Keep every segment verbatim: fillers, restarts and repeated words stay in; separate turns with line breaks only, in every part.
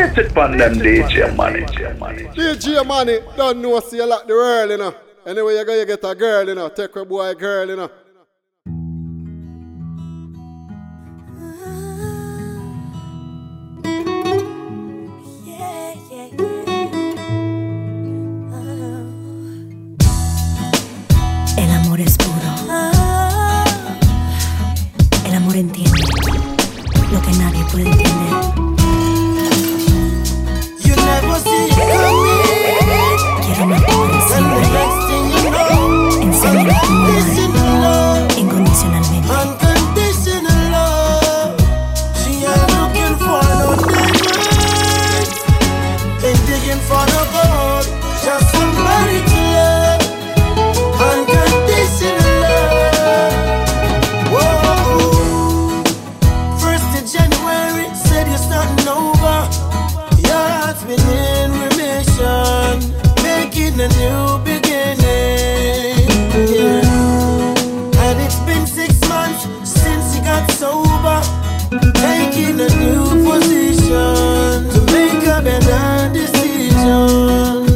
Place it on them D J Money.
D J Money, don't know see you like the world, you know. Anyway, you go you get a girl, you know. Take a boy girl, you know.
Yeah, yeah, yeah. El amor es puro. El amor entiende lo que nadie puede entender.
You never see it coming.
Quiero matarte siempre. Enséñame cómo amar incondicionalmente.
Unconditional love. She ain't looking for no diamonds. Ain't digging for no gold. Just somebody to love. Unconditional love. Whoa. First of January, said you're starting over. Your heart's been in remission, making a new beginning. Yeah. And it's been six months since you got sober, taking a new position to make a better decision.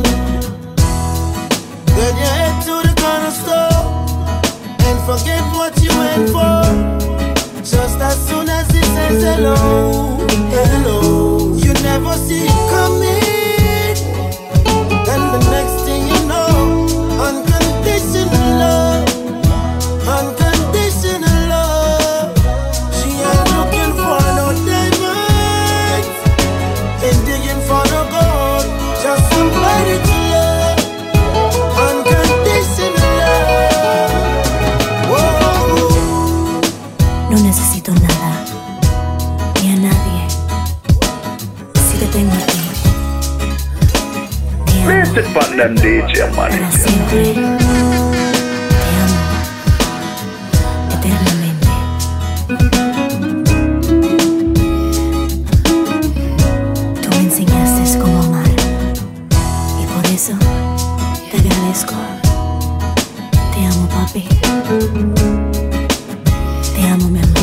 Then you head to the corner store and forget what you went for. Just as soon as he says hello, hello, you never see it coming. And the next thing you know, unconditional love, unconditional love. She ain't looking for no diamonds, ain't digging for no gold. Just somebody to love, unconditional love. Whoa.
No necesito nada, ni a nadie. Si te tengo a ti, te amo
Place it on them D J Money.
para siempre. Te amo eternamente. Tú me enseñaste cómo amar y por eso te agradezco. Te amo, papi. Te amo, mi amor.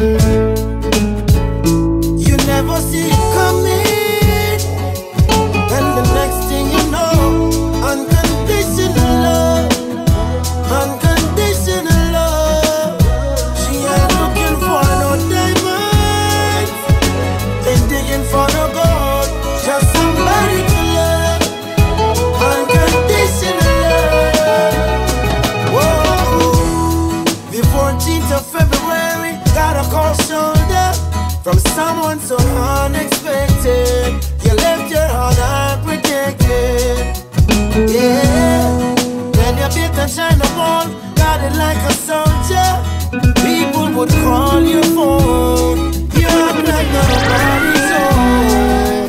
You never see it coming, and the next thing you know, unconditional love, unconditional love. She ain't looking for no diamonds, ain't digging for no gold. Just somebody to love, unconditional love. Whoa. The fourteenth of February, got a cold shoulder from someone so unexpected. You left your heart unprotected. Yeah. Then you beat and shine a ball, got it like a soldier. People would call your phone. You act like nobody's home.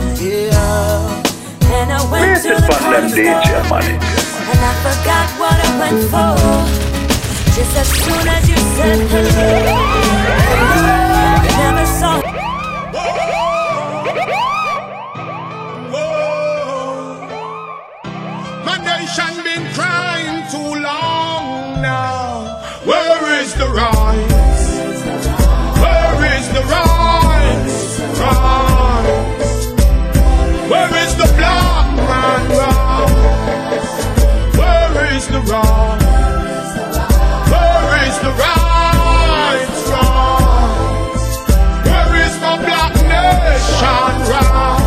Yeah.
And I went
Place
to
it
the
on them D J
corner
Money.
and I forgot what I went for. Just as soon as you said hello, I never saw.
My nation been crying too long now. Where is the rise? Where is the rise? Rise. Where is the black man rise? Where is the rise? Where is the rise? Rise. Where is the black nation rise?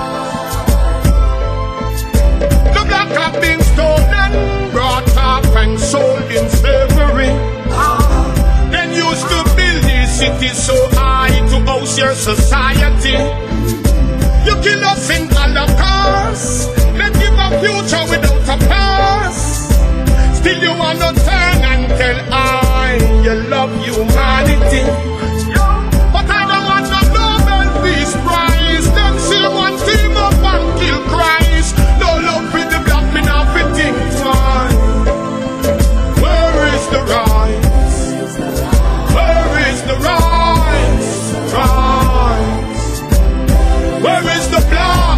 The black have been stolen, brought up and sold in slavery. Then used to build these cities so high to house your society. You kill us in Holocaust, then give a future without a past. Still you wanna turn and tell I you love humanity. But I don't want no Nobel Peace Prize. Them say one team up and kill Christ. No love with the black men have to think twice. Where is the rise? Where is the rise? Rise. Where is the blood?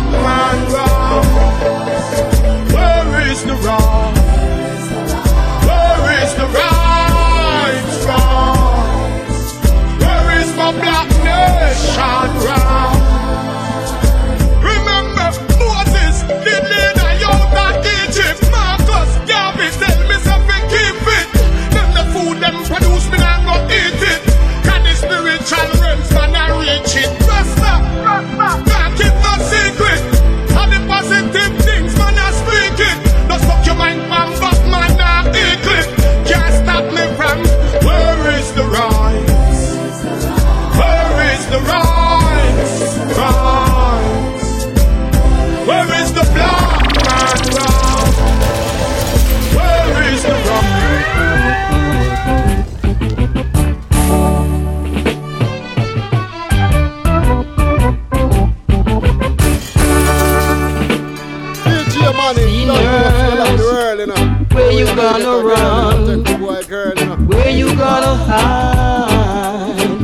Where you gonna run? Where you gonna hide?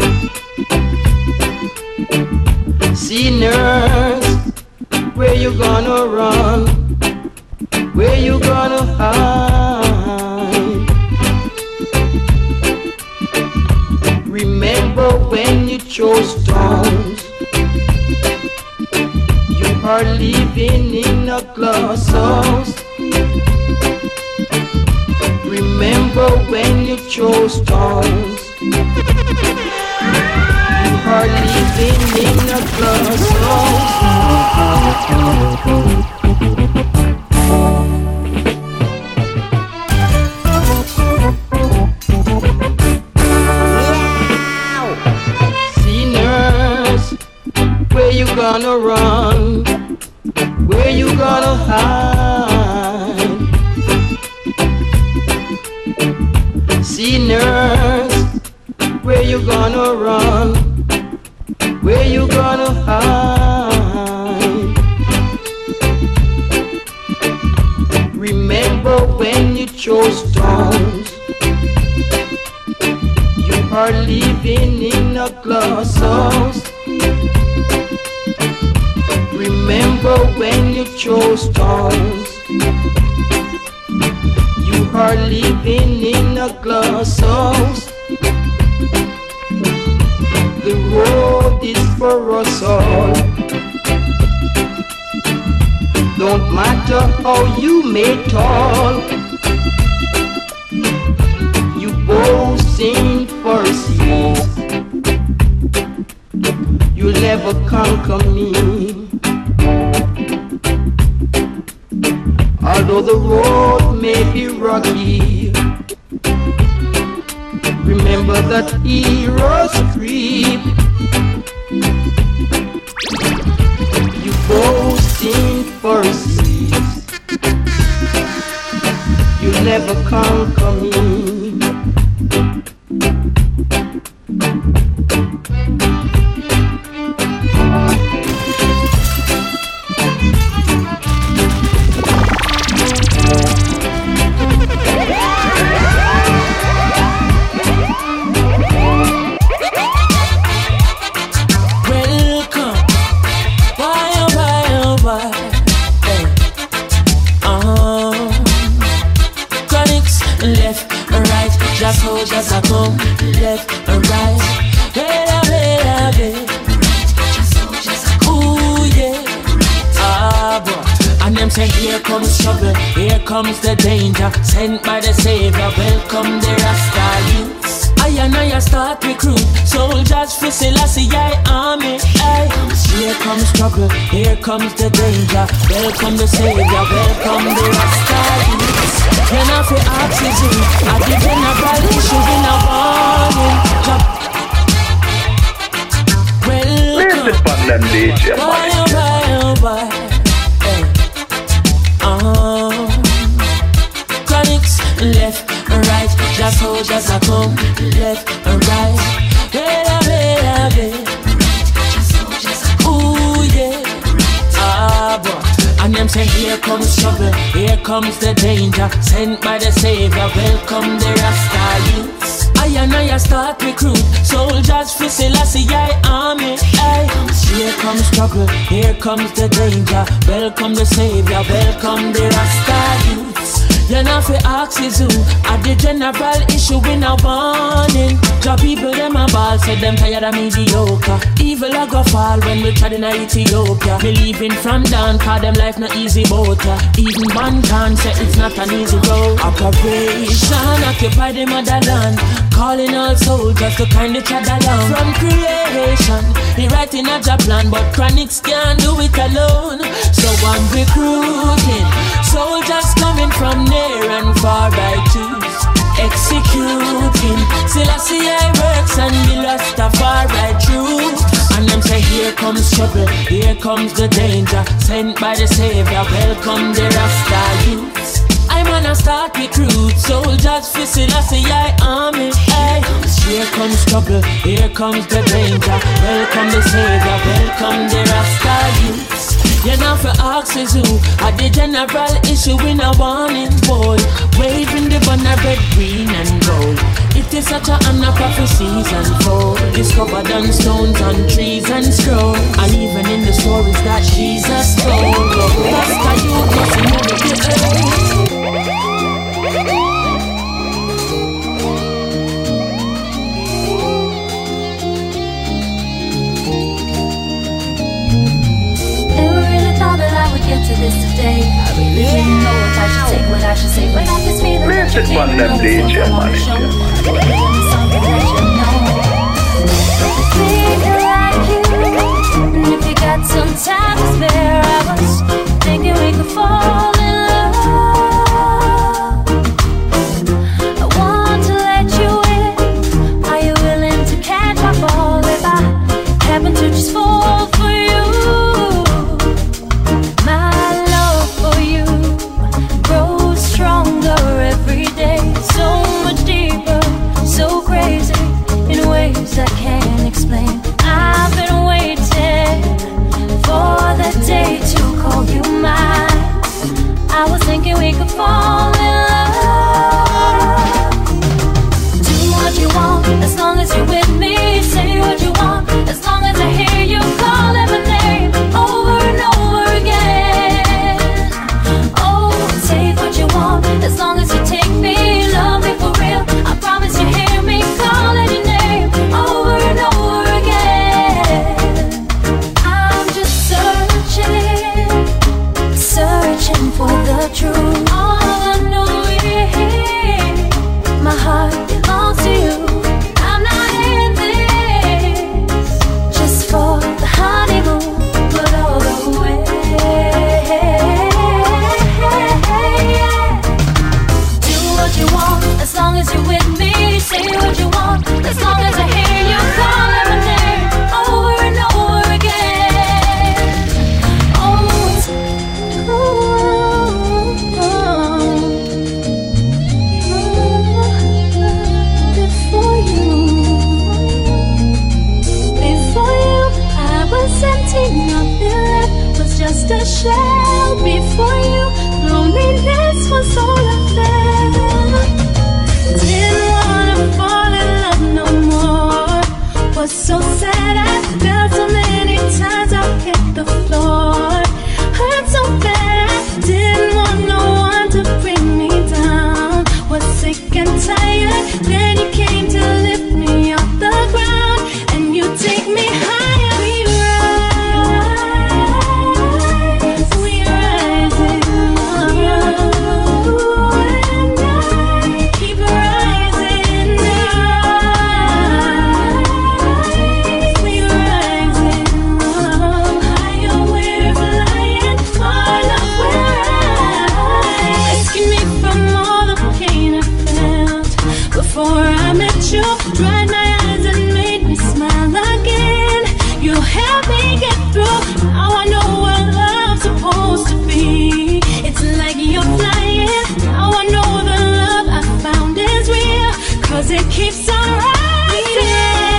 Sinners, where you gonna run? Where you gonna hide? Remember when you chose stones? You are living in a glass house. Remember when you chose stones? You are living in a glass house. Sinners, where you gonna run? Where you gonna hide? Sinners, where you gonna run? Where you gonna hide? Remember when you chose stones? You are living in a glass house. Remember when you chose stones? You are living in a glass house. The road is for us all. Don't matter how you may tall. You boasting for seas. You'll never conquer me. Although the road may be rocky, remember that heroes creep. You boasting for seas, you'll never conquer me. Soldiers are come left and right. Hey, hey, hey, ooh yeah. Ah, boy. And them say here comes trouble, here comes the danger. Sent by the Savior, welcome the Rasta youths. I and I start recruit soldiers for Selassie I army. Hey, here comes trouble, here comes the danger. Welcome the Savior, welcome the Rasta youths. When I feel oxygen, I give in a body, shooting a warning.
Welcome. Them D J
why, oh, why, oh, why? Hey. Uh, Chronics, left and right. Just soldiers are come, left and right. Hey, hey, hey, ooh, yeah. Ah, boy. And them say here comes trouble, here comes the danger. Sent by the Savior, welcome the Rasta youths. I and I start recruit soldiers for Selassie I army. Ay. Here comes trouble, here comes the danger. Welcome the Savior, welcome the Rasta youths. You know fi ask is who at the general issue in a warning. Job people them a ball, said them tired of mediocre. Evil a go fall when we tried in a Ethiopia. Me leaving from down, cause them life not easy boat. Even one can say it's not an easy road. Operation occupy the motherland, calling all soldiers to kind each other down. From creation, he writing a job plan, but Chronics can't do it alone. So I'm recruiting soldiers coming from near and far by twos, executing Selassie I works and the Rastafari truth. And them say here comes trouble, here comes the danger. Sent by the Savior, welcome the Rasta youths. I'm gonna start recruit soldiers for Selassie I army. Hey, here comes trouble, here comes the danger. Welcome the Savior, welcome the Rasta youths. You know for boxes who are the general issue in a warning boy. Waving the banner red, green and gold. It is such a honor prophecies unfold. Discovered on stones, on trees and scrolls. And even in the stories that Jesus told. Pastor, you must never be earth.
Get to this today. I really didn't know if I should take what I should say, but I just feel that
Music on them D J money.
something that you know. Feel like you, and if you got some time to spare, I was thinking we could fall in love. I want to let you in. Are you willing to catch my ball if I happen to just fall for you? So crazy in ways I can't explain. I've been waiting for the day to call you mine. I was thinking we could fall in love. Do what you want as long as you're with me. Say what you want as long as I hear you calling my name over and over again. Oh, take what you want as long as you take me. Love me for real. I promise you hear me calling your name over and over again. I'm just searching, searching for the truth. All I know is my heart belongs to you. I'm not in this just for the honeymoon, but all the way. Do what you want as long as you're with me. Say what you want as long as I hear you calling my name over and over again. Oh, oh, oh. Before you, before you, I was empty, nothing left was just a shell. Before you, loneliness was all I felt. Didn't wanna fall in love no more. Was so sad, I felt so many times I hit the floor. Hurt so bad, didn't want no one to bring me down. Was sick and tired, then you came to lift me off the ground. And you take me higher, we rise, we rise in love. And I keep rising now. We rise in love. Higher we're flying, far up we're high. Rescue me from all the pain I felt before I met you. Dried my eyes and made me smile again. You helped me get through. Now I know what love's supposed to be. It's like you're flying. Now I know the love I found is real, 'cause it keeps on rising.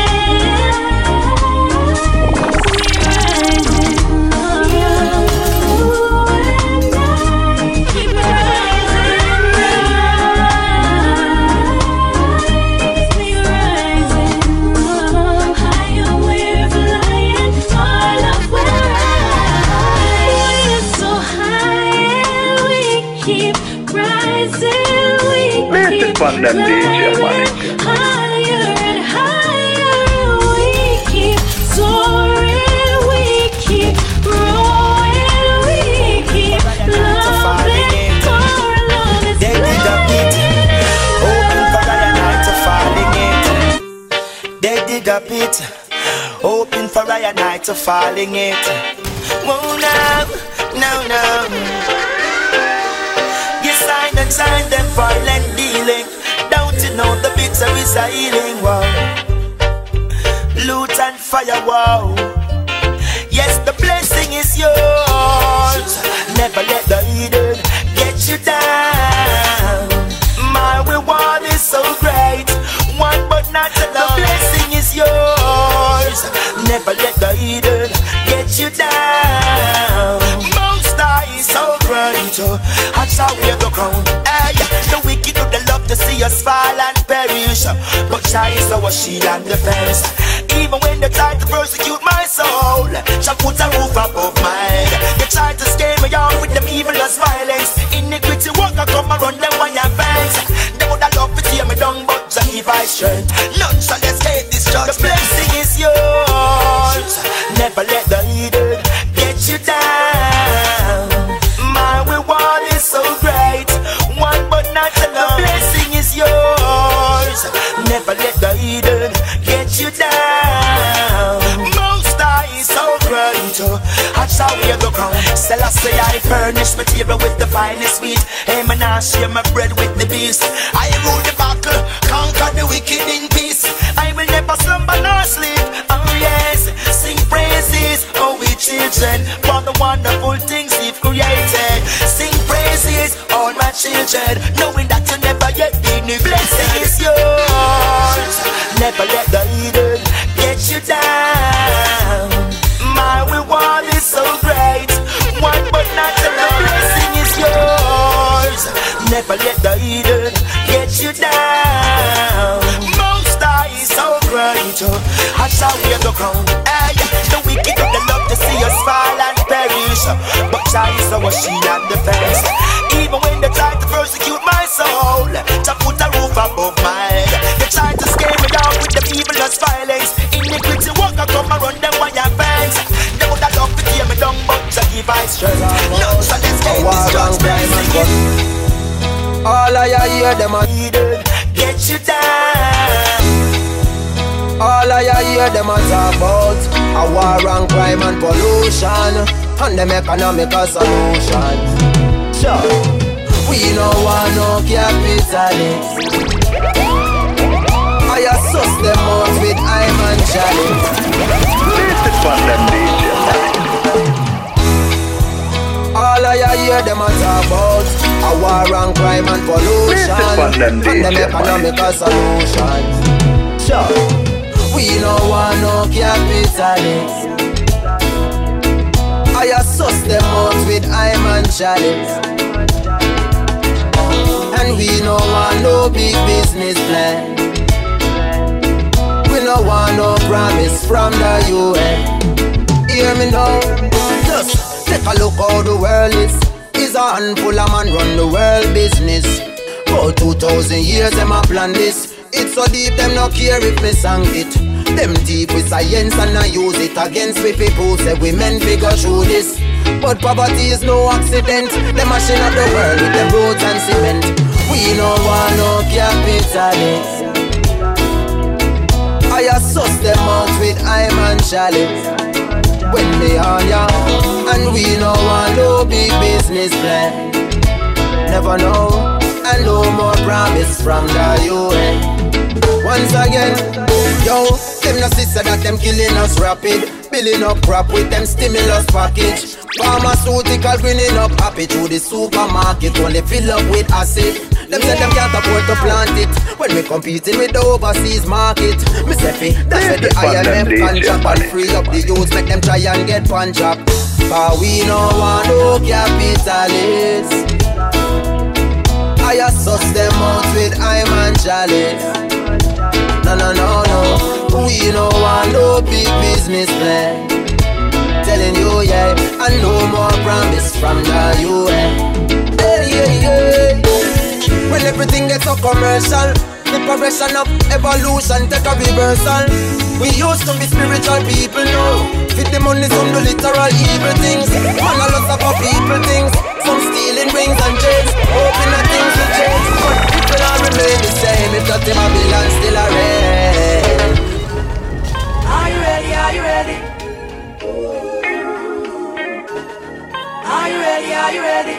We rise in love. And I keep rising now. We rise in love. Higher we're flying, all up we're high. We're so high and we keep rising. We
Music
keep
on them D J money.
higher and higher. We keep soaring. We keep growing. We keep loving. Our love is
They did a pit, open for Ryan Knight to falling it. They did a pit, open for Ryan Knight to falling it. Whoa, now, now, now. You signed and signed them violent dealing. Don't you know the bitter is a healing? Wow. Loot and fire, wow. Yes, the blessing is yours. Never let the hidden get you down. My reward is so great, one but not alone. The blessing is yours. Never let the hidden get you down. Most That's how we go crown. Hey, the wicked do they love to see us fall and perish, but Jah is our shield and defense. Even when they try to persecute my soul, Jah put a roof above my head. They try to scare me out with them evilous violence. Iniquity walk I come and run them on your fence. They would have loved to tear me down, but Jah give I strength. None shall escape this judgment. The blessing is yours. Never let the heathen get you down. My reward is so great, one but not alone. The blessing is yours. Never let the heathen get you down. Most High is so great. That's how we go crown. Still I say I furnish my table with the finest meat. Hey man, I share my bread with the beast. I rule the battle, conquer the wicked in peace. I will never slumber nor sleep. Oh yes, sing praises, oh we children, for the wonderful things He's created. Sing praises, all my children, knowing that you never yet did me. Blessing is yours. Never let the heathen get you down. My reward is so great, one but not alone. Blessing is yours. Never let the heathen get you down. Most High is so great. That's how we go crown. Hey, the wicked do they love to see us fall and perish, but Jah is our shield and defense. Even when they try to persecute my soul, Jah put a roof above my head. They try to scare me down with them evilous violence. Iniquity walk I come and run them on your fence. They would have loved to tear me down, but Jah give I strength. None shall escape this judgment.
All I hear them a
get you down.
All I hear them a talk about a war and crime and pollution, and them economical solutions. Sure, we no want no capitalists. I assess them out with I'm and challenge.
Listen from them D J Money.
All I hear them a talk about a war and crime and pollution,
and
them economical solutions. Sure, we no want no capitalists. I assess them out with I'm and chalice. And we no want no big business plan. We no want no promise from the U N. Hear me now, just take a look how the world is. Is a handful of man run the world business. For two thousand years them a plan this. It's so deep them no care if me sang it. Them deep with science and I use it against we people say we men figure through this. But poverty is no accident. Them mashing up the world with them roads and cement. We no want no capitalists. I assess them out with I'm and chalice. When they on ya, and we no want no big business plan. Never know, and no more promise from the U N. Once again, yo, them no sister that them killing us rapid. Billing up crap with them stimulus package. Pharmaceutical greening up happy through the supermarket. Only fill up with acid. Them say them can't afford to plant it. When we competing with the overseas market, me say fi, that's where the I M F contract and free up the youths, make them try and get punch up. Cause we no want no capitalists. I assess them out with I'm and chalice. No, no, no, no. We no want no big business plan. Telling you, yeah, and no more promise from the U N. Hey, yeah, yeah. When everything gets so commercial, the progression of evolution take a reversal. We used to be spiritual people now. Fit the money, some do literal evil things. Man, a lot of people things. Some stealing rings and chains, hoping that things will change. But people all remain the same. If not, Babylon still a reign.
Are you ready? Are you ready? Are you ready? Are you ready?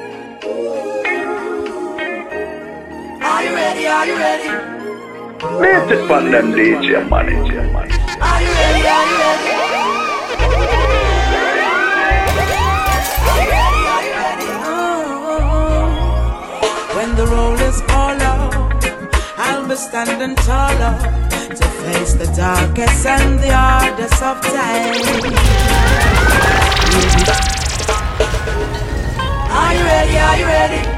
Are you ready? Are you ready?
Listen from them D J Money.
Are you ready? Are you ready?
When the roll is all out, I'll be standing taller to face the darkest and the hardest of times.
Are you ready? Are you ready?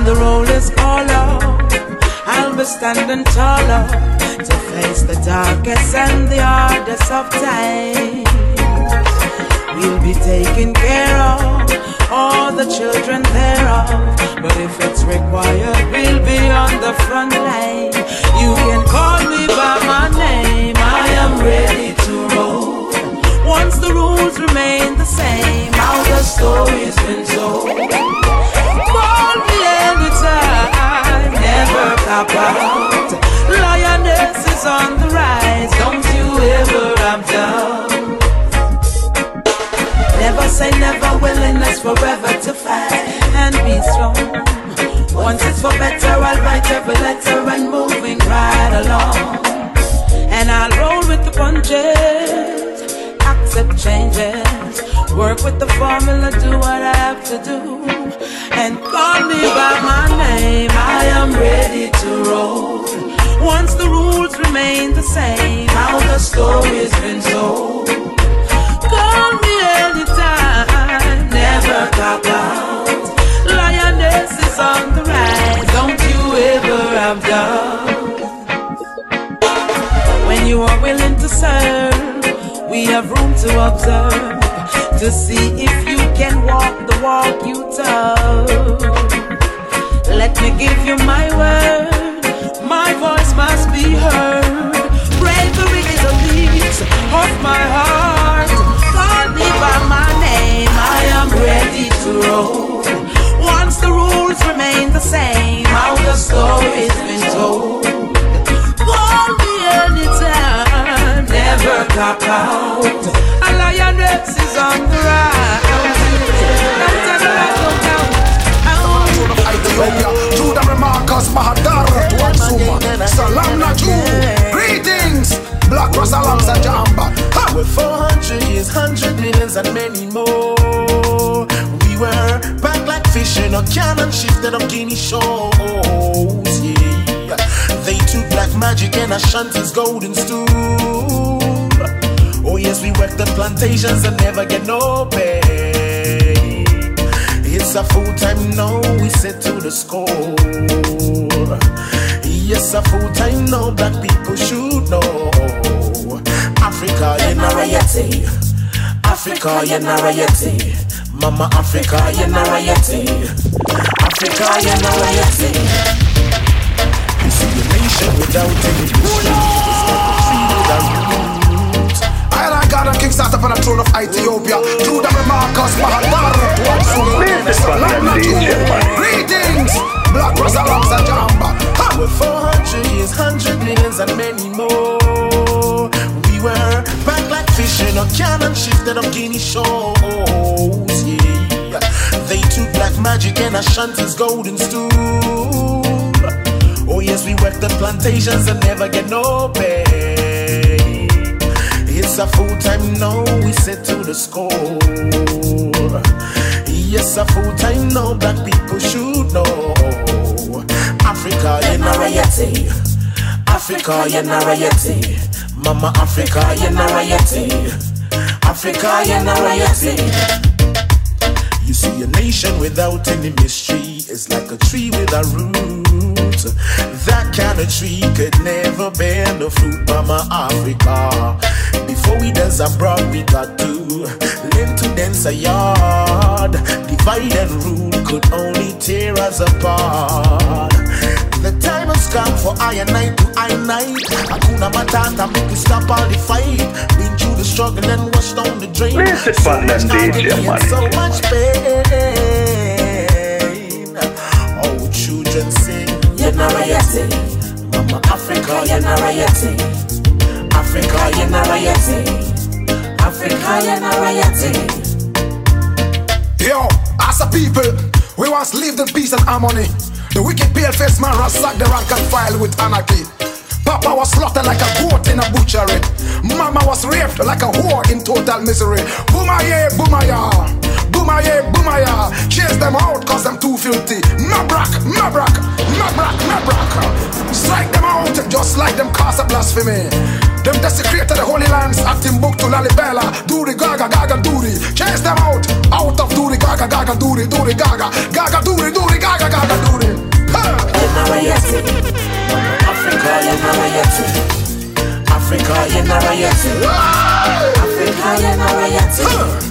the roll is called out, I'll be standing taller to face the darkest and the hardest of times. We'll be taking care of all the children thereof, but if it's required, we'll be on the front line. You can call me by my name, I am ready to roll. Once the rules remain the same, how the story's been told. Call me anytime, never cop out. Lioness is on the rise, don't you ever have down. Never say never, willingness forever to fight and be strong. Once it's for better, I'll write every letter and moving right along. And I'll roll with the punches, accept changes, work with the formula, do what I have to do. And call me by my name, I am ready to roll. Once the rules remain the same, how the story's been told. Call me anytime, never cop out. Lioness is on the rise, don't you ever have doubt. When you are willing to serve, we have room to observe, to see if you can walk the walk you tell. Let me give you my word, my voice must be heard. Bravery is a lease of my heart. Call me by my name, I am ready to roll. Once the rules remain the same, how the story's been told. Call me anytime, never cop out. A lioness is on the rise. Don't tell me I go down.
Judah Remarcus Mahadar Tuansuma Salam Naju. Greetings Black Rosalams and Jamba.
We're four hundred years, hundred millions and many more. We were back like fish in a cannon, shifted up Guinea shores. Yeah, they took black magic and Ashanti's golden stool. Oh yes, we worked the plantations and never get no pay. It's a full time no, we set to the score. Yes, a full time no, black people should know. Africa, you're not royalty. Africa, you're not royalty. Mama Africa, you're not royalty. Africa, you're not royalty. You see the nation without any history. It's like a tree without roots.
I got a king sat up on the throne of Ethiopia. Judah Remarcus Mahadar Tuansuma Salam Naju. Greetings Black Rosalams and Jamba.
We're four hundred years, hundred millions and many more. We were back like fish in a cannon, shifted up Guinea shores. Yeah, they took black magic and Ashanti's golden stool. Oh yes, we worked the plantations and never get no pay. It's a full time no, we set to the score. Yes, a full time no, black people should know. Africa, you're not royalty. Africa, you're not royalty. Mama Africa, you're not royalty. Africa, you're not royalty. You see, a nation without any mystery is like a tree without roots. That kind of tree could never bear no fruit, Mama Africa. Before we dance abroad, we got to learn to dance a yard. Divide and rule could only tear us apart. The time has come for I and I to I and I. Hakuna Matata, make we stop all the fight. Been through the struggle and washed down the drain.
This is
So
fun
much
and
agony
D J,
and so much pain. Oh, children sing, you're not royalty. Mama Africa, you're not royalty. Africa, you're not royalty. Africa, you're not royalty.
Yo, as a people, we once lived in peace and harmony. The wicked pale-faced man ransacked the rank and file with anarchy. Papa was slaughtered like a goat in a butchery. Mama was raped like a whore in total misery. Boomaya, boomaya, boomaya, boomaya. Chase them out cause them too filthy. Mabrak, mabrak, mabrak, mabrak. Strike them out just like them cause a blasphemy. Them desecrated the holy lands at Timbuktu, Lalibela. Duri, gaga, gaga, duri. Chase them out, out of duri, gaga, gaga, duri, duri, gaga. Gaga, duri, duri, gaga, gaga, duri.
Africa, you're not rioting. Africa, you're not rioting.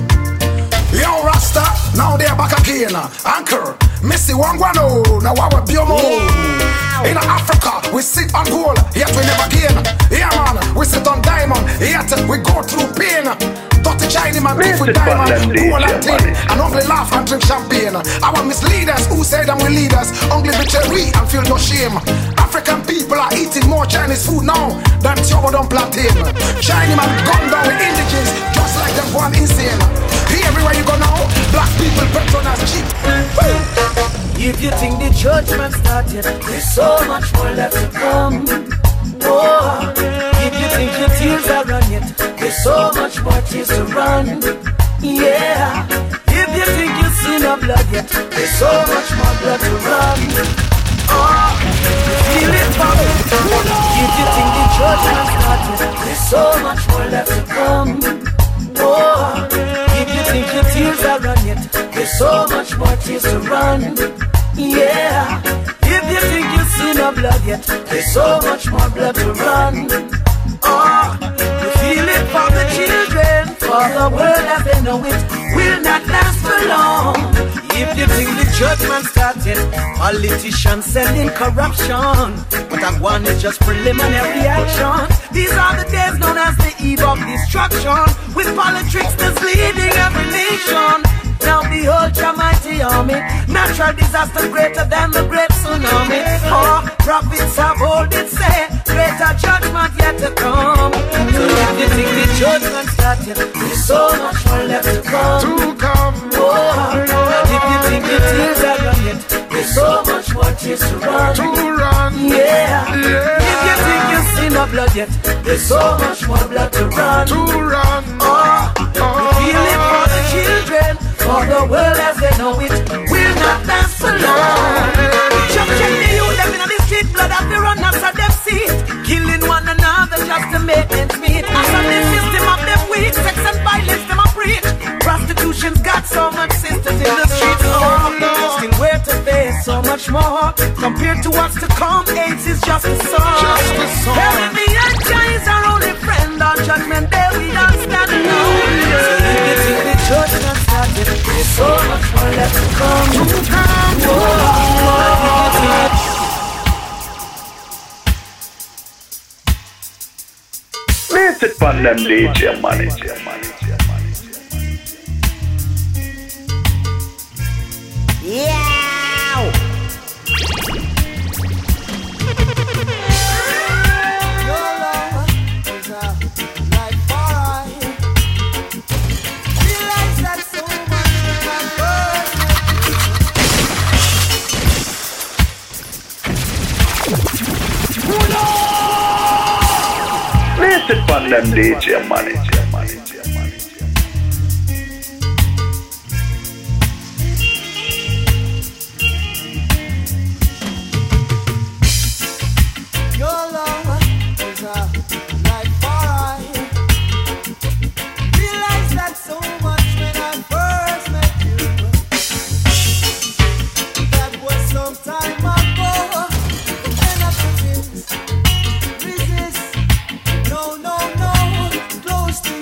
Yo, Rasta, now they're back again. Anchor, Missy Wangwano, now our Biomo. Yeah. In Africa, we sit on gold, yet we never gain. Yeah, man, we sit on diamond, yet we go through pain. Dirty Chinese man, beef with diamond, gold and tin, and only laugh and drink champagne. Our misleaders who say them we leaders, only betray we and feel no shame. African people are eating more Chinese food now than Tiobo don't plantain. Chinese man gone down with indigents, just like them one insane. Everywhere you go now, black people patronize cheap.
If you think the judgment started, there's so much more left to come. Oh, if you think your tears are run yet, there's so much more tears to run. Yeah, if you think you've seen no blood yet, there's so much more blood to run. Oh, you feel it coming. If you think the judgment started, there's so much more left to come. Oh, if you think your tears are run yet, there's so much more tears to run. Yeah, if you think you've seen no blood yet, there's so much more blood to run. Oh, you feel it for the children, for the world as they know it will not last for long. If you think the judgment started, politicians selling corruption, but that one is just preliminary action. These are the days known as the eve of destruction, with politics that's leading every nation. Now behold your mighty army, natural disaster greater than the great tsunami. Oh, prophets have old it say, greater judgment yet to come. So if you think the judgment started, there's so much more left to come.
To come.
Oh, and if you think your tears are run yet, there's so much more tears to run.
To run.
Yeah.
Yeah.
If you think you've seen no blood yet, there's so much more blood to run.
To run.
Oh, we feel it for the children, for the world as they know it will not last so long. Just check the youth, them in the street, blood have to run as a them see it, killing one another just to make ends meet. As a the system of them weak, sex and violence them a preach. Prostitution's got so much sisters in the streets. Oh, still where to face so much more compared to what's to come. AIDS is just a song.
Just a song.
Enemy and giants are only friend on judgment day. We don't stand alone. So if you think the judgment started, there's so much more left to come. To come. Whoa.
Place it on them D J money.
Yeah.
Place it on them D J money.
Resist, no, no, no, close to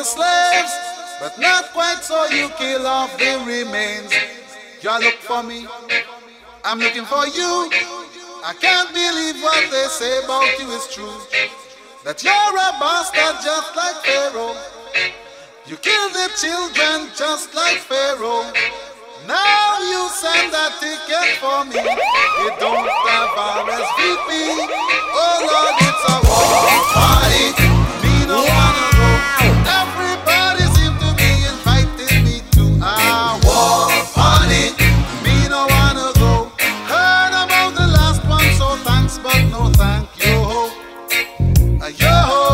the slaves, but not quite so you kill off the remains. You look for me, I'm looking for you. I can't believe what they say about you is true. That you're a bastard just like Pharaoh. You kill the children just like Pharaoh. Now you send that ticket for me. You don't have R S V P. Oh Lord, it's a war party. Me no wanna go. Everybody seem to be inviting me to a war party. Me no wanna go. Heard about the last one, so thanks, but no thank you. Uh, yo.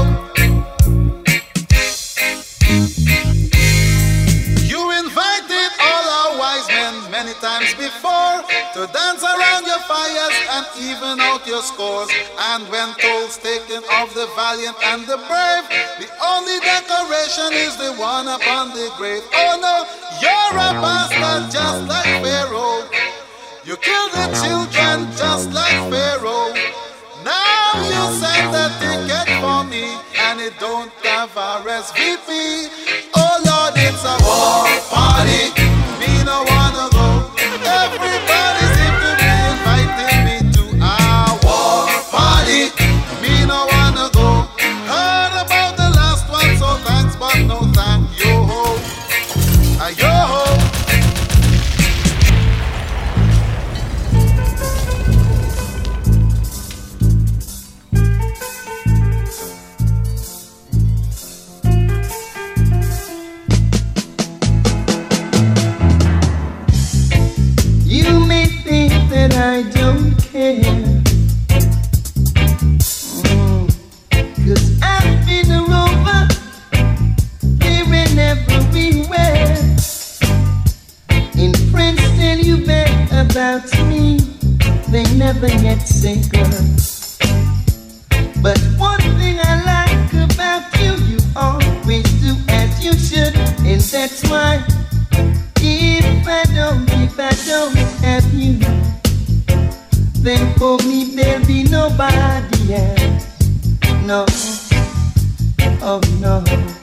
You invited all our wise men many times before to dance around your fires and even out your scores. And when tolls taken of the valiant and the brave, the only decoration is the one upon the grave. Oh no, you're a bastard just like Pharaoh. You kill the children just like Pharaoh. Now you send the ticket for me and it don't have R S V P. Oh Lord, it's a war party. Me no wanna go. Everybody seem to be inviting me to a war party. Me no wanna go. Heard about the last one, so thanks, but no thank you. Uh, yo.
I don't care, mm, cause I've been a rover here and everywhere. In Princeton you bet about me, they never yet say good. But one thing I like about you, you always do as you should. And that's why if I don't, if I don't have you, then for me there'll be nobody else. No, oh no.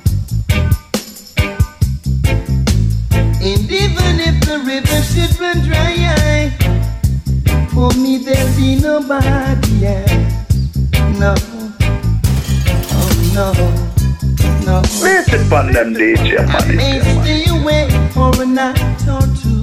And even if the river should run dry, for me there'll be nobody else. No, oh no, no.
Place it on them D J, man.
I may stay away for a night or two,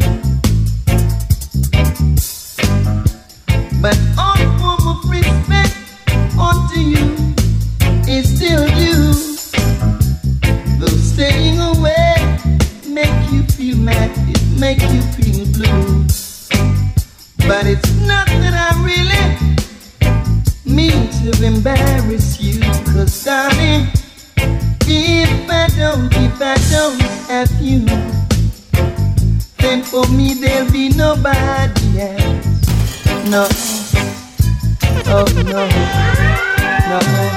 but all form of respect unto you is still due. Though staying away make you feel mad, it make you feel blue. But it's not that I really mean to embarrass you, cause darling, if I don't, if I don't have you, then for me there'll be nobody else. No, oh no, no.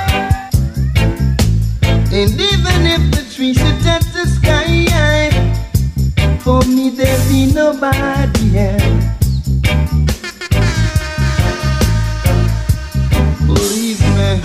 And even if the trees should touch the sky, for me there'll be nobody else. Believe me.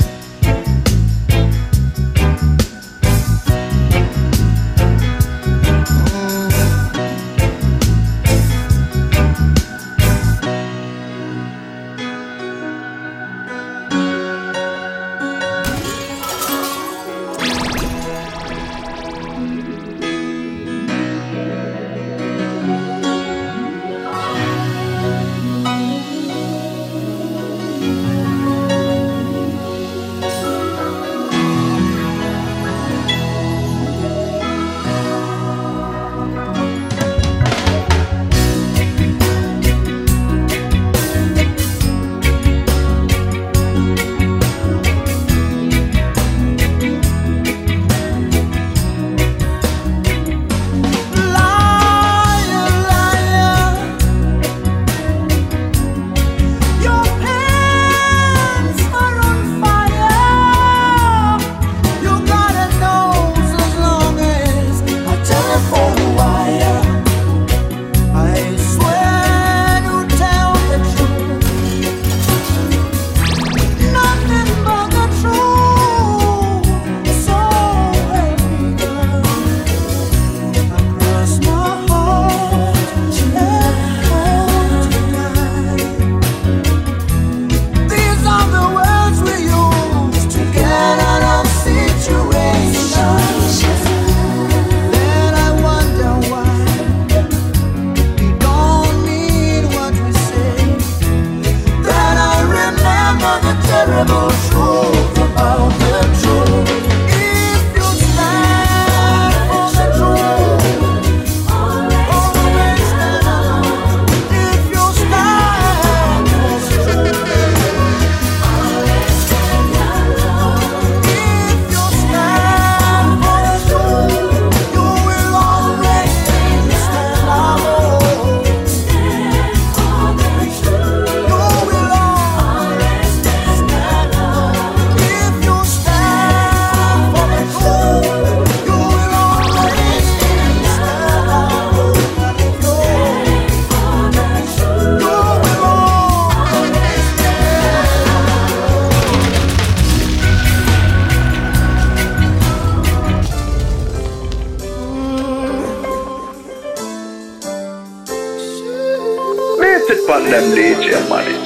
Lift it on them D J man.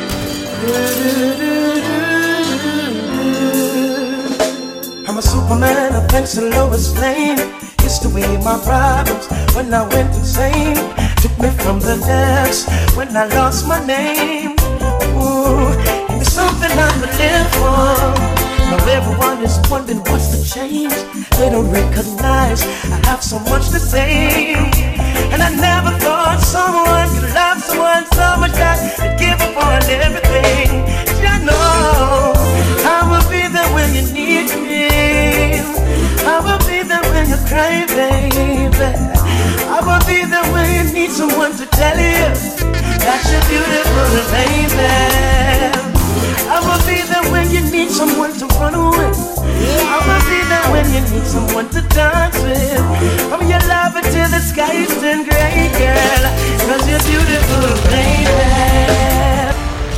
I'm a Superman, I thanks the lowest flame. Used to weigh my problems when I went insane. Took me from the depths when I lost my name. Ooh, it's something I'm live for. Now everyone is wondering what's the change. They don't recognize I have so much to say. And I never thought someone could love someone so much that they'd give up on everything. You know, I will be there when you need me. I will be there when you cry, baby. I will be there when you need someone to tell you that you're beautiful, baby. I will be there when you need someone to run away. I will be there when you need someone to dance with. I'm your lover till the skies turn gray, girl, 'cause you're beautiful, baby.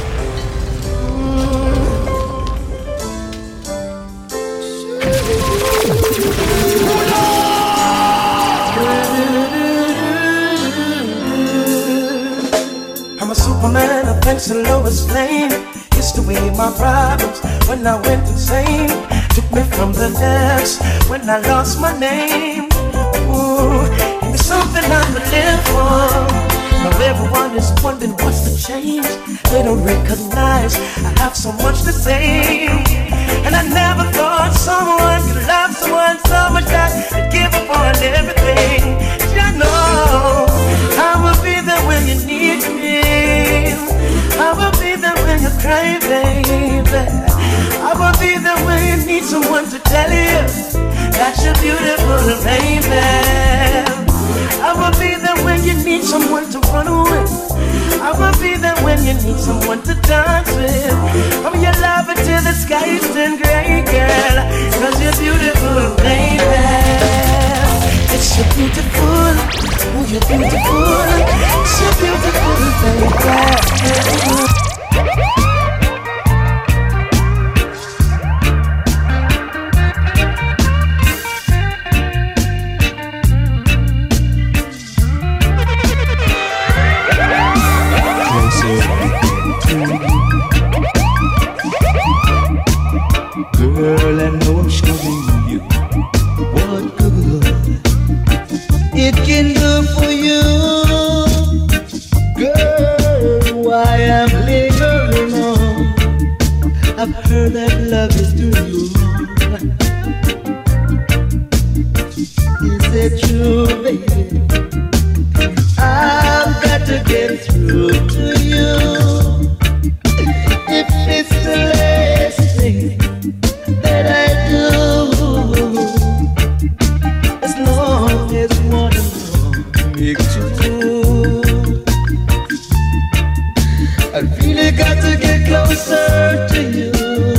I'm a Superman, I thanks the lowest flame. Used to weigh my problems when I went insane. Took me from the depths when I lost my name. Ooh, it's something I'm live for. Now everyone is wondering what's the change. They don't recognize I have so much to say. And I never thought someone could love someone so much that they'd give up on everything. You know, I will be there when you need me. I will be there when you cry, baby. I will be there when you need someone to tell you that you're beautiful, baby. I will be there when you need someone to run away. I will be there when you need someone to dance with. I'm your lover till the skies turn gray, girl, 'cause you're beautiful, baby. It's so beautiful, oh you're beautiful, so beautiful, baby.
Girl, I know I'm showing you what good it can do for you. Girl, why I'm lingering on. I've heard that love is doing you wrong. Is it true, baby? I've got to get through to you. If it's the last thing that I do, as long as one and one make two, I really got to get closer to you.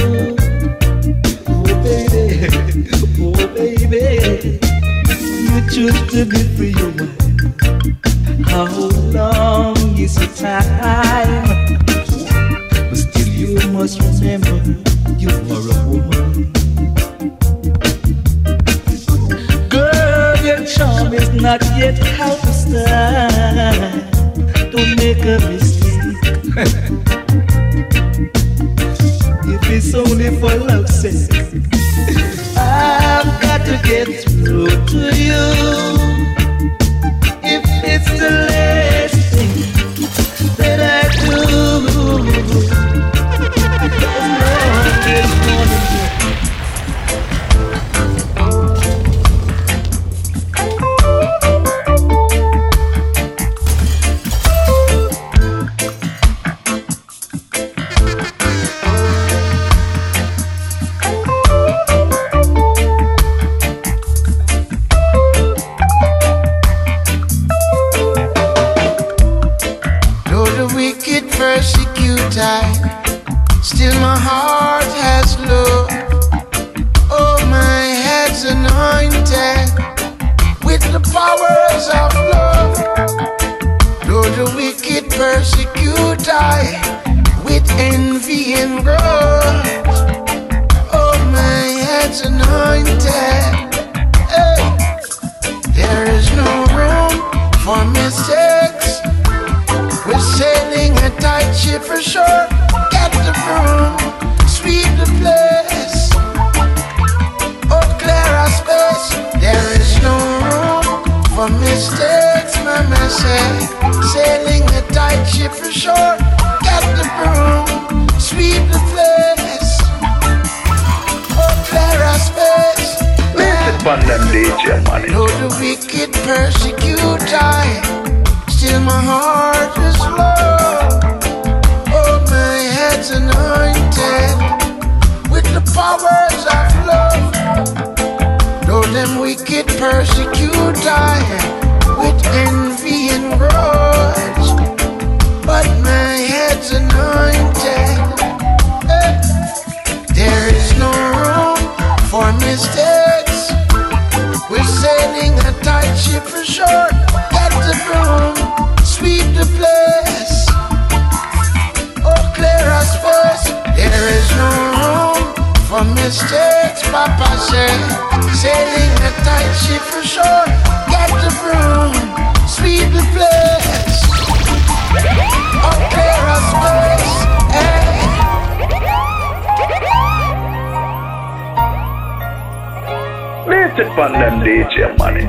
Oh baby, oh baby, you choose to be free your mind. How long is the time? But still you must remember you are a woman. Girl, your charm is not yet out of style. Don't make a mistake. If it's only for love's sake, I've got to get through to you. If it's the last thing that I do,
still my heart has love. Oh, my head's anointed with the powers of love. Though the wicked persecute I with envy and grudge. Oh, my head's anointed. Hey, there is no room for mistakes. We say ship for sure. Get the broom, sweep the place. Oh, clear our space. There is no room for mistakes, mama say. Sailing a tight ship for sure. Get the broom, sweep the place. Oh, clear our space.
Listen from them D J money.
Though the wicked persecute I, still my heart is low. Oh, my head's anointed with the powers of love. Though them wicked persecute I with envy and grudge, but my head's anointed. Eh. There is no room for mistakes. We're sailing a tight ship for sure. Get the broom, sweep the place. Oh, clear our space. There is no room for mistakes, Papa said. Sailing a tight ship for sure. Get the broom, sweep the place. Oh, clear our space. Hey.
Listen from them D J money.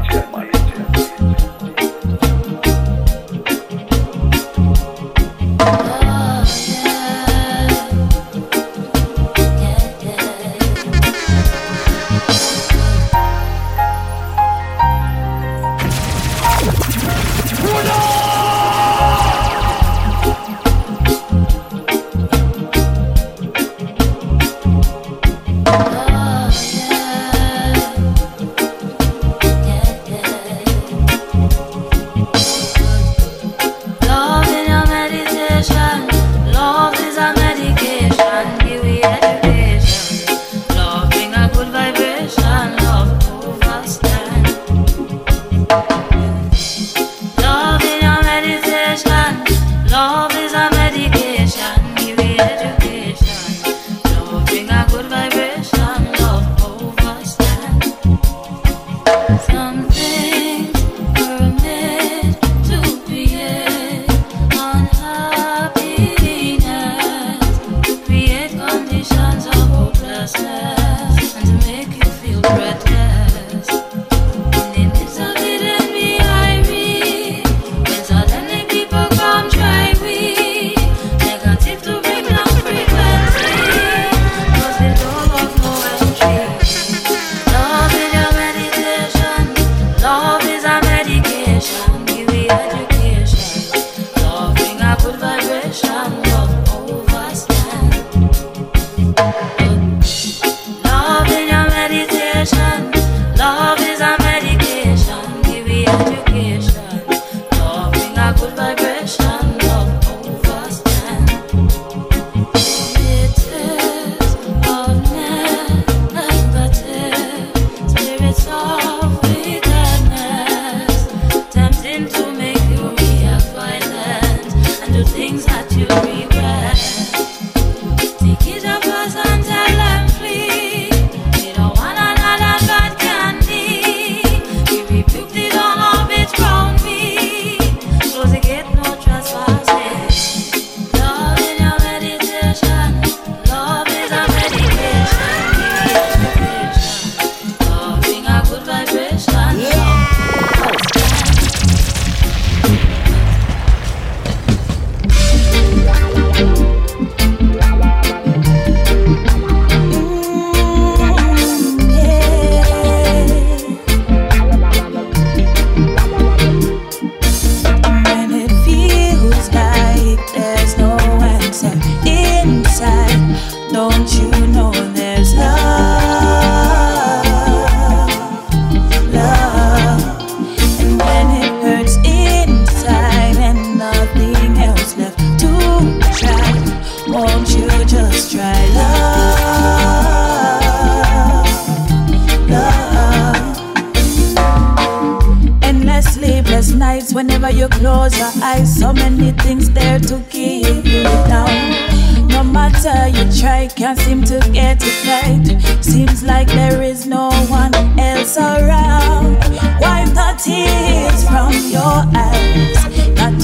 Whenever you close your eyes, so many things there to keep you down. No matter you try, can't seem to get it right. Seems like there is no one else around. Wipe the tears from your eyes. Got to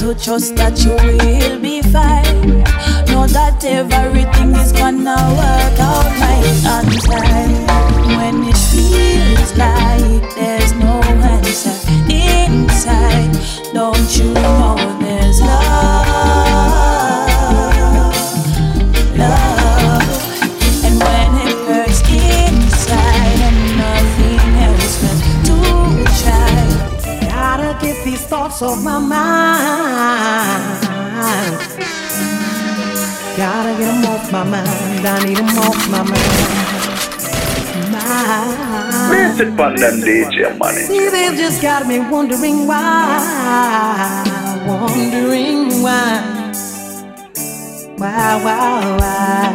to trust that you will be fine. Know that everything is gonna work out right on time. When it feels like there's no answer inside, don't you know there's love, love. And when it hurts inside and nothing else left to try,
gotta get these thoughts off my mind. Gotta get them off my mind. I need them off my mind.
Place it on them D J money.
See, they've just got me wondering why, wondering why, why, why, why.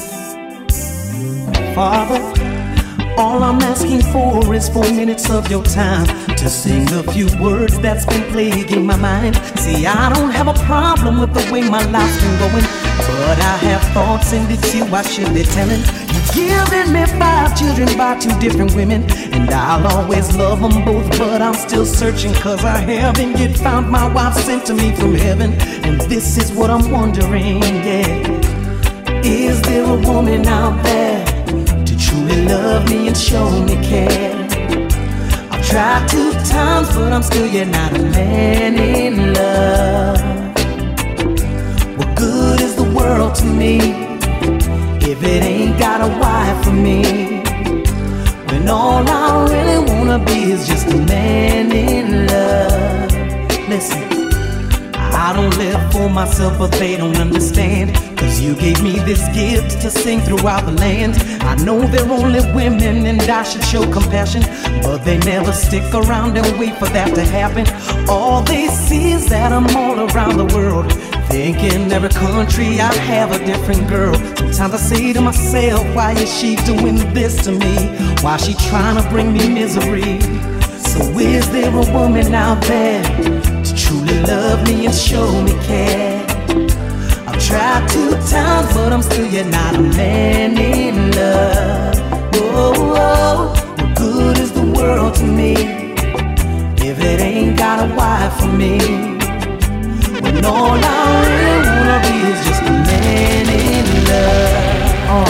Father, all I'm asking for is four minutes of your time to sing a few words that's been plaguing my mind. See, I don't have a problem with the way my life's been going, but I have thoughts and it's you I should be telling. You've given me five children by two different women, and I'll always love them both, but I'm still searching, cause I haven't yet found my wife sent to me from heaven. And this is what I'm wondering, yeah. Is there a woman out there to truly love me and show me care? I've tried two times, but I'm still yet not a man in love. What good is the world to me if it ain't got a wife for me? When all I really wanna be is just a man in love. Listen, I don't live for myself, but they don't understand, cause you gave me this gift to sing throughout the land. I know they're only women and I should show compassion, but they never stick around and wait for that to happen. All they see is that I'm all around the world, thinking every country I have a different girl. Sometimes I say to myself, why is she doing this to me? Why she trying to bring me misery? So is there a woman out there to truly love me and show me care? I've tried two times, but I'm still yet not a man in love. Whoa, whoa, what good is the world to me if it ain't got a wife for me? When all I really wanna be is just a man in love. Oh,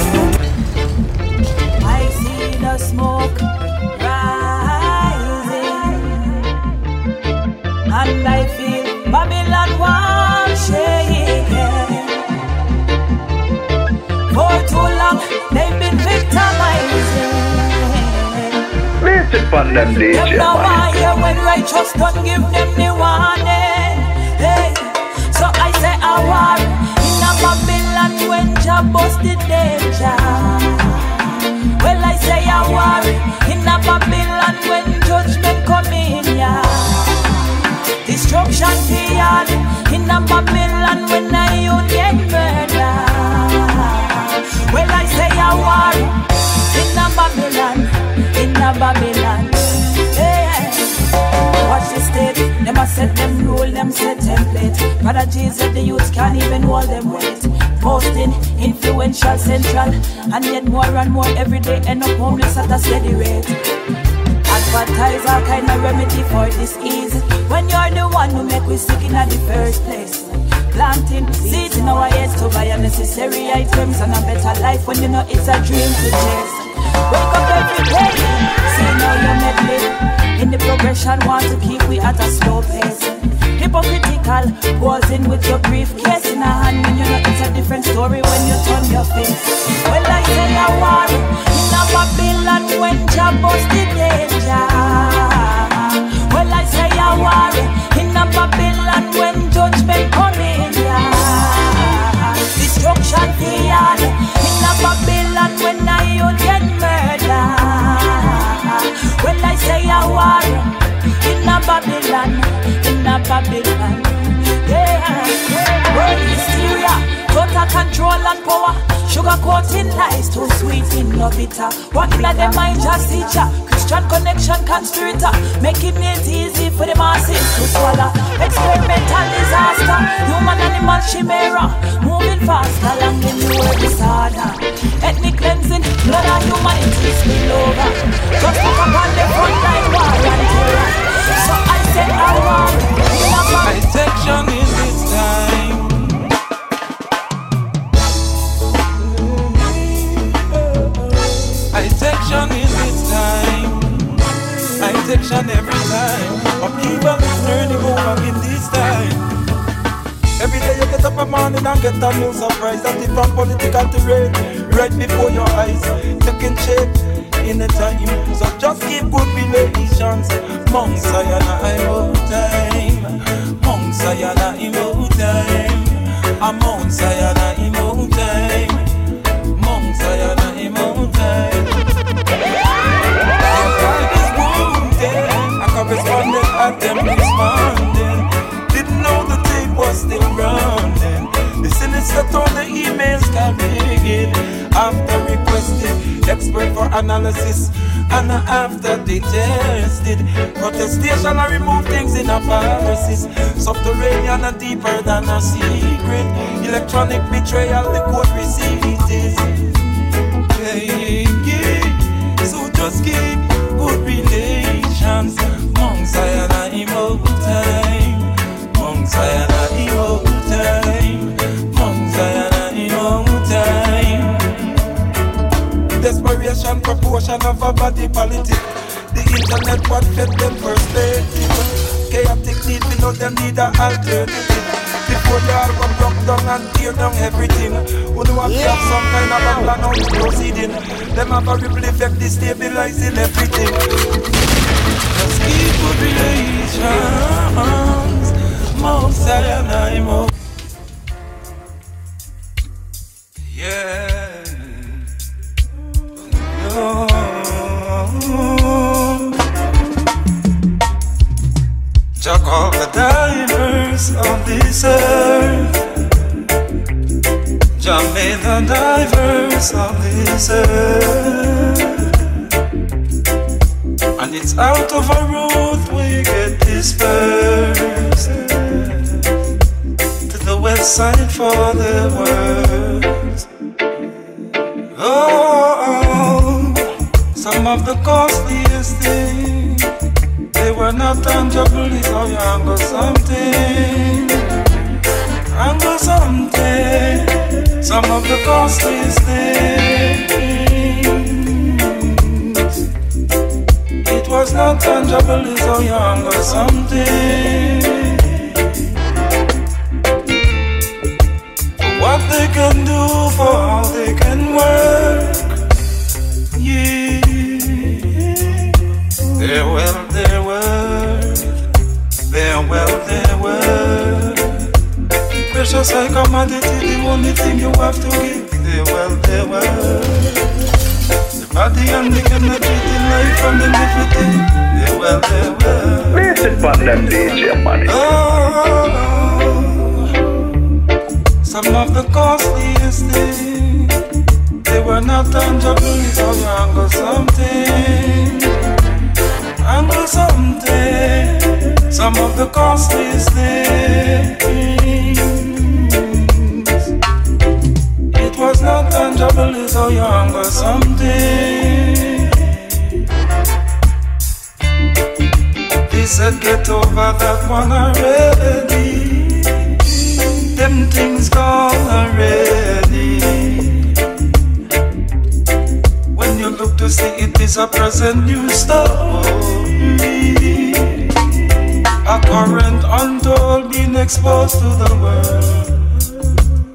I see the smoke rising, and I feel Babylon one shaking. For too long they've been victimizing.
Place it on them D J
money. Them now
money.
I hear when righteous don't give them the warning. Hey, so I say I war in a Babylon when Jah bust the danger. Well, I say I war in a Babylon when judgment come in, yeah. Destruction beyond in a Babylon when I own get murder. Well, I say I war in a Babylon, in a Babylon. Yeah. Watch the state, them a set them rule, them set template. Brother Jesus, the youths can't even hold them weight. Posting, influential, central, and yet more and more every day end up homeless at a steady rate. Advertise all kind of remedy for disease when you're the one who make we sick in the first place. Planting seeds in our heads to buy unnecessary items and a better life when you know it's a dream to chase. Wake up every day, see now you're medley. In the progression, want to keep we at a slow pace. Hypocritical, posing with your briefcase in a hand when you know it's a different story when you turn your face. Well, I say I war in a Babylon when Jah bust the danger. Well, I say I war in a Babylon when judgment come in, yeah. Destruction beyond in a Babylon when I own get murder. Well, I say I war in a Babylon, in a Babylon, yeah. World hysteria, total control and power. Sugar coating lies, too sweet in no bitter. What in them mind just teacher? Christian connection conspirator, making it easy for the masses to swallow. Experimental disaster, human animal chimera, moving fast along the new world disorder. Ethnic cleansing, blood and humanity spill over. Just look upon the front line war and terror. So I say I war in a Babylon.
day you get up a morning and get a new surprise. That it from political terrain, right before your eyes, taking shape in a time. So just keep good relations. Mount Sayana imo time, Mount Sayana imo time, a Mount Sayana imo time, Mount Sayana imo time. Your God is wounded, I corresponded at them responding. Didn't know the tape was still running. The sinister told the emails carried. After requested expert for analysis, and after they tested protestation and remove things in a viruses, subterranean and deeper than a secret, electronic betrayal the code receipt is. Yeah, yeah. So just keep good relations. Mount Zion and Imo time, Mount Zion and Imo time, Mount Zion and Imo time. Desperation, proportion of a body politic. The internet what fed them perspective. Chaotic need, we know them need an alternative. Before the album broke down and tear down everything, who do have to have some kind of a plan out proceeding. Them have a ripple effect destabilizing everything. Just keep good relations. Mount Zion and Imo. Yeah. Jack of the divers of this earth, Jah made the divers of this earth, and it's out of our road we get dispersed to the west side for the world. Oh, some of the costliest things, they were not tangible, it's how you angle something, angle something. Some of the costliest things, it was not tangible, it's how you angle something. What they can do for how they can work, yeah. They're well, they're worth, they're well, they're worth. Precious like commodity, the only thing you have to give. They're well, they're worth. The body and the energy, the life and the everything. They're well, they're worth.
Listen for them D J money.
Oh. Some of the costliest things, they were not tangible, so you angle something, angle something. Some of the costliest things, it was not tangible, so you angle something. They said get over that one already. Them things gone already. When you look to see it is a present new story, a current untold being exposed to the world.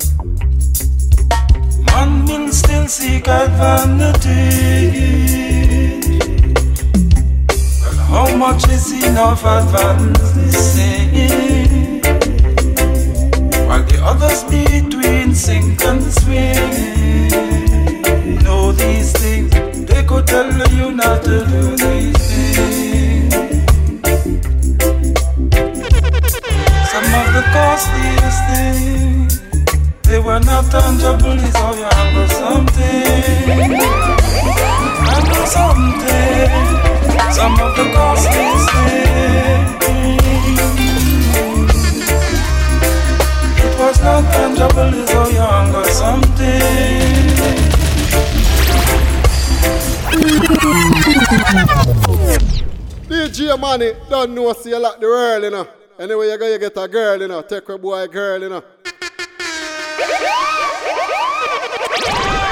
Man will still seek advantage. Well, how much is enough advancing? While the others between sink and swim. Know these things, they could tell you not to do these things. Some of the costliest things, they were not tangible, it's how you handle something. Handle something. Some of the costliest things, was not tangible, is how young or something.
D J Money don't know see you like the world, you know. Anyway, you go you get a girl, you know. Take a boy girl, you know.